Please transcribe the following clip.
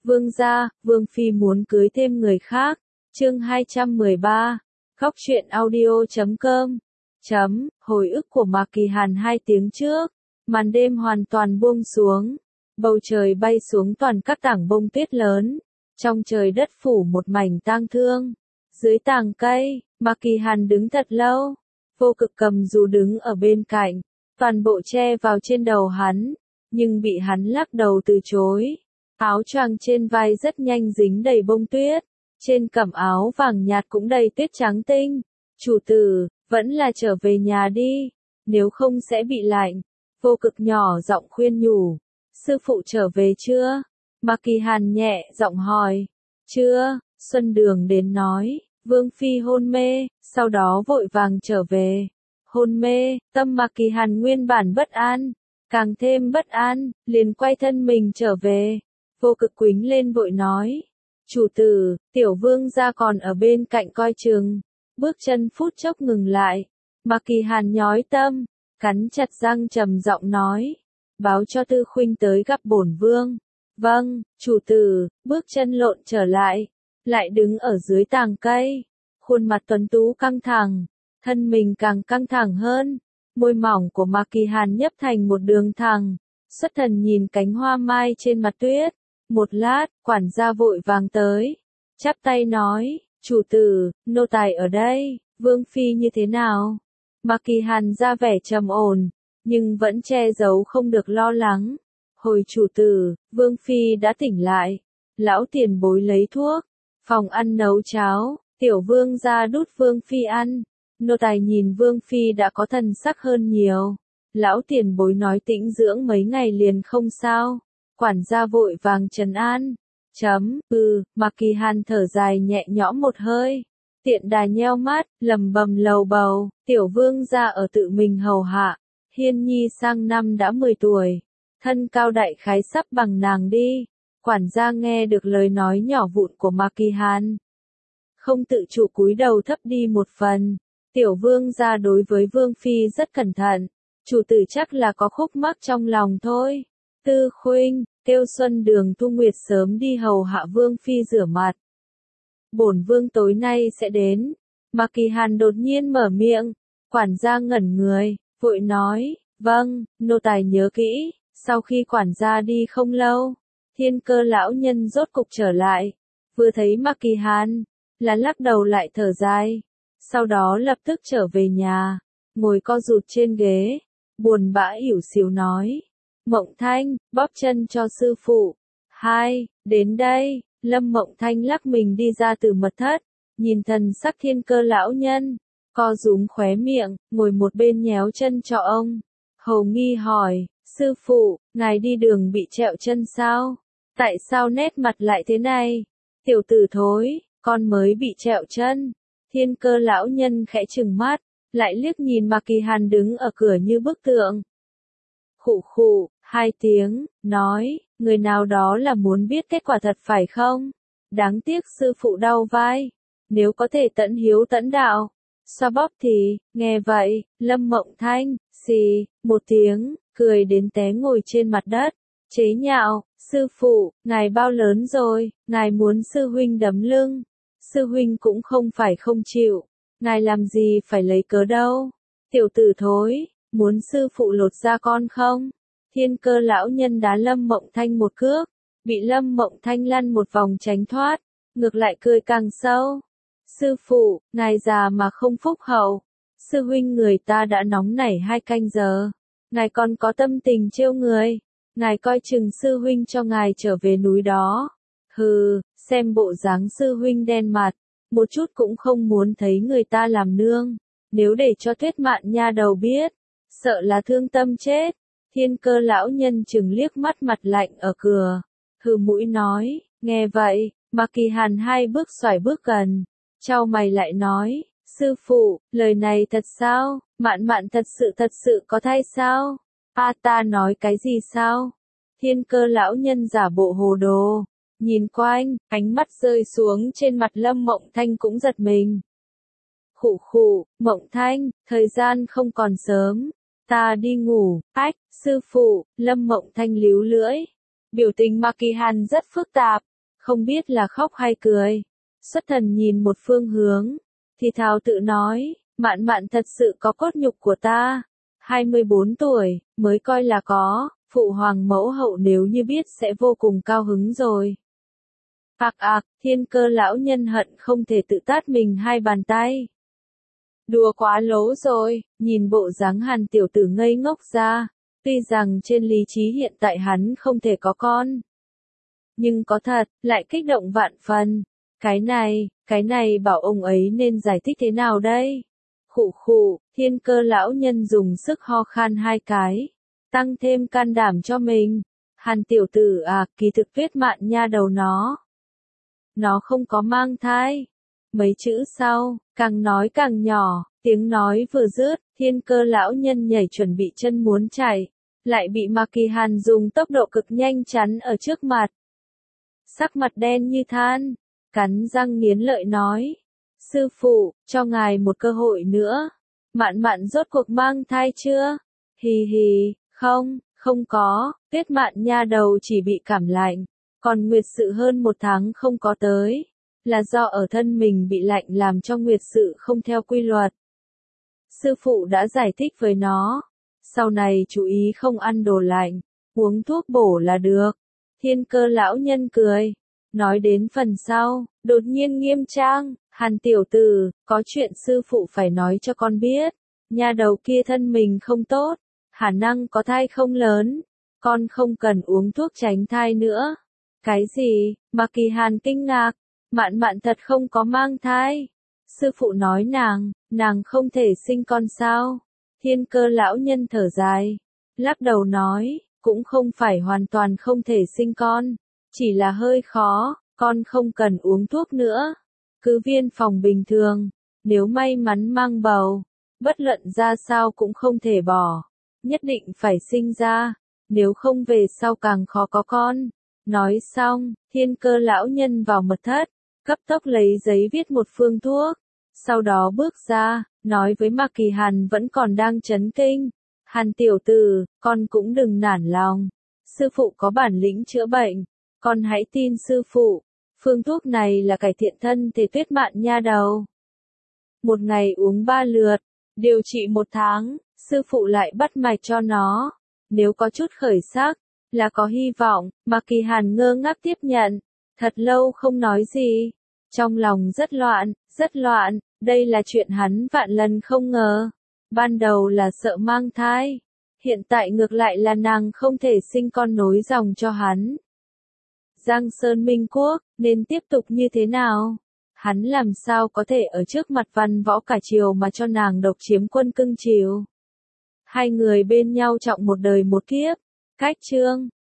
Vương gia, Vương Phi muốn cưới thêm người khác. Chương 213. Góc truyện audio.com. Hồi ức của Mạc Kỳ Hàn 2 tiếng trước. Màn đêm hoàn toàn buông xuống. Bầu trời bay xuống toàn các tảng bông tuyết lớn. Trong trời đất phủ một mảnh tang thương. Dưới tàng cây, Mạc Kỳ Hàn đứng thật lâu. Vô Cực cầm dù đứng ở bên cạnh. Toàn bộ che vào trên đầu hắn. Nhưng bị hắn lắc đầu từ chối. Áo choàng trên vai rất nhanh dính đầy bông tuyết. Trên cẩm áo vàng nhạt cũng đầy tuyết trắng tinh. Chủ tử, vẫn là trở về nhà đi. Nếu không sẽ bị lạnh. Vô Cực nhỏ giọng khuyên nhủ. Sư phụ trở về chưa? Mạc Kỳ Hàn nhẹ giọng hỏi. Chưa, Xuân Đường đến nói. Vương Phi hôn mê, sau đó vội vàng trở về. Hôn mê, tâm Mạc Kỳ Hàn nguyên bản bất an. Càng thêm bất an, liền quay thân mình trở về. Vô Cực quính lên vội nói. Chủ tử, tiểu vương gia còn ở bên cạnh coi chừng. Bước chân phút chốc ngừng lại. Mạc Kỳ Hàn nhói tâm, cắn chặt răng trầm giọng nói. Báo cho Tư Khuynh tới gặp bổn vương. Vâng, chủ tử, bước chân lộn trở lại. Lại đứng ở dưới tàng cây. Khuôn mặt tuấn tú căng thẳng. Thân mình càng căng thẳng hơn. Môi mỏng của Mạc Kỳ Hàn nhấp thành một đường thẳng. Xuất thần nhìn cánh hoa mai trên mặt tuyết. Một lát, quản gia vội vàng tới. Chắp tay nói, chủ tử, nô tài ở đây, Vương Phi như thế nào? Mạc Kỳ Hàn ra vẻ trầm ổn, nhưng vẫn che giấu không được lo lắng. Hồi chủ tử, Vương Phi đã tỉnh lại. Lão tiền bối lấy thuốc. Phòng ăn nấu cháo, tiểu vương ra đút Vương Phi ăn. Nô tài nhìn Vương Phi đã có thần sắc hơn nhiều. Lão tiền bối nói tĩnh dưỡng mấy ngày liền không sao. Quản gia vội vàng trấn an. Mạc Kỳ Hàn thở dài nhẹ nhõm một hơi. Tiện đà nheo mắt, lầm bầm lầu bầu, tiểu vương gia ở tự mình hầu hạ. Hiên nhi sang năm đã 10 tuổi. Thân cao đại khái sắp bằng nàng đi. Quản gia nghe được lời nói nhỏ vụn của Mạc Kỳ Hàn. Không tự chủ cúi đầu thấp đi một phần. Tiểu vương gia đối với Vương Phi rất cẩn thận. Chủ tử chắc là có khúc mắc trong lòng thôi. Tư Khuynh, kêu Xuân Đường Thu Nguyệt sớm đi hầu hạ Vương Phi rửa mặt. Bổn vương tối nay sẽ đến. Mạc Kỳ Hàn đột nhiên mở miệng. Quản gia ngẩn người, vội nói, vâng, nô tài nhớ kỹ. Sau khi quản gia đi không lâu, Thiên Cơ lão nhân rốt cục trở lại. Vừa thấy Mạc Kỳ Hàn, là lắc đầu lại thở dài. Sau đó lập tức trở về nhà, ngồi co rụt trên ghế, buồn bã ỉu xìu nói. Mộng Thanh, bóp chân cho sư phụ. Đến đây, Lâm Mộng Thanh lắc mình đi ra từ mật thất, nhìn thần sắc Thiên Cơ lão nhân, co rúm khóe miệng, ngồi một bên nhéo chân cho ông. Hầu nghi hỏi, sư phụ, ngài đi đường bị trẹo chân sao? Tại sao nét mặt lại thế này? Tiểu tử thối, con mới bị trẹo chân. Thiên Cơ lão nhân khẽ trừng mắt, lại liếc nhìn Mạc Kỳ Hàn đứng ở cửa như bức tượng. Khụ khụ, 2 tiếng, nói, người nào đó là muốn biết kết quả thật phải không? Đáng tiếc sư phụ đau vai. Nếu có thể tận hiếu tận đạo, xoa bóp thì, nghe vậy, Lâm Mộng Thanh, xì, một tiếng, cười đến té ngồi trên mặt đất. Chế nhạo, sư phụ, ngài bao lớn rồi, ngài muốn sư huynh đấm lưng. Sư huynh cũng không phải không chịu, ngài làm gì phải lấy cớ đâu. Tiểu tử thối, muốn sư phụ lột da con không? Thiên Cơ lão nhân đá Lâm Mộng Thanh một cước, bị Lâm Mộng Thanh lăn một vòng tránh thoát, ngược lại cười càng sâu. Sư phụ, ngài già mà không phúc hậu. Sư huynh người ta đã nóng nảy 2 canh giờ. Ngài còn có tâm tình trêu người. Ngài coi chừng sư huynh cho ngài trở về núi đó. Hừ, xem bộ dáng sư huynh đen mặt, một chút cũng không muốn thấy người ta làm nương. Nếu để cho Tuyết Mạn nha đầu biết, sợ là thương tâm chết. Thiên Cơ lão nhân chừng liếc mắt mặt lạnh ở cửa, hừ mũi nói, nghe vậy, Mạc Kỳ Hàn 2 bước xoài bước gần, chau mày lại nói, sư phụ, lời này thật sao? Mạn Mạn thật sự có thai sao? Ta nói cái gì sao? Thiên Cơ lão nhân giả bộ hồ đồ, nhìn quanh, ánh mắt rơi xuống trên mặt Lâm Mộng Thanh cũng giật mình. Khụ khụ, Mộng Thanh, thời gian không còn sớm. Ta đi ngủ, sư phụ, Lâm Mộng Thanh líu lưỡi. Biểu tình Mạc Kỳ Hàn rất phức tạp, không biết là khóc hay cười. Xuất thần nhìn một phương hướng, thì thào tự nói, Mạn Mạn thật sự có cốt nhục của ta. 24 tuổi, mới coi là có, phụ hoàng mẫu hậu nếu như biết sẽ vô cùng cao hứng rồi. Thiên Cơ lão nhân hận không thể tự tát mình 2 bàn tay. Đùa quá lố rồi, nhìn bộ dáng Hàn tiểu tử ngây ngốc ra, tuy rằng trên lý trí hiện tại hắn không thể có con. Nhưng có thật, lại kích động vạn phần. Cái này bảo ông ấy nên giải thích thế nào đây? Khụ, Thiên Cơ lão nhân dùng sức ho khan 2 cái, tăng thêm can đảm cho mình. Hàn tiểu tử kỳ thực Tuyết Mạn nha đầu nó không có mang thai. Mấy chữ sau, càng nói càng nhỏ, tiếng nói vừa dứt, Thiên Cơ lão nhân nhảy chuẩn bị chân muốn chạy, lại bị Mạc Kỳ Hàn dùng tốc độ cực nhanh chắn ở trước mặt. Sắc mặt đen như than, cắn răng nghiến lợi nói, sư phụ, cho ngài một cơ hội nữa. Mạn Mạn rốt cuộc mang thai chưa? Hì, không có, Tuyết Mạn nha đầu chỉ bị cảm lạnh, còn nguyệt sự hơn 1 tháng không có tới, là do ở thân mình bị lạnh làm cho nguyệt sự không theo quy luật. Sư phụ đã giải thích với nó, sau này chú ý không ăn đồ lạnh, uống thuốc bổ là được. Thiên Cơ lão nhân cười, nói đến phần sau, đột nhiên nghiêm trang, Hàn tiểu tử, có chuyện sư phụ phải nói cho con biết, nha đầu kia thân mình không tốt, khả năng có thai không lớn, con không cần uống thuốc tránh thai nữa. Cái gì? Mạc Kỳ Hàn kinh ngạc, Mạn Mạn thật không có mang thai. Sư phụ nói nàng không thể sinh con sao? Thiên Cơ lão nhân thở dài, lắc đầu nói, cũng không phải hoàn toàn không thể sinh con, chỉ là hơi khó, con không cần uống thuốc nữa. Cứ viên phòng bình thường, nếu may mắn mang bầu, bất luận ra sao cũng không thể bỏ, nhất định phải sinh ra, nếu không về sau càng khó có con. Nói xong, Thiên Cơ lão nhân vào mật thất, cấp tốc lấy giấy viết một phương thuốc, sau đó bước ra, nói với Mạc Kỳ Hàn vẫn còn đang chấn kinh, Hàn tiểu tử, con cũng đừng nản lòng, sư phụ có bản lĩnh chữa bệnh, con hãy tin sư phụ, phương thuốc này là cải thiện thân thể Tuyết Mạn nha đầu. 1 ngày uống 3 lượt, điều trị 1 tháng, sư phụ lại bắt mạch cho nó, nếu có chút khởi sắc, là có hy vọng. Mạc Kỳ Hàn ngơ ngác tiếp nhận, thật lâu không nói gì, trong lòng rất loạn, đây là chuyện hắn vạn lần không ngờ. Ban đầu là sợ mang thai, hiện tại ngược lại là nàng không thể sinh con nối dòng cho hắn. Giang Sơn Minh Quốc, nên tiếp tục như thế nào? Hắn làm sao có thể ở trước mặt văn võ cả triều mà cho nàng độc chiếm quân cưng chiều? 2 người bên nhau trọng một đời một kiếp. Cách chương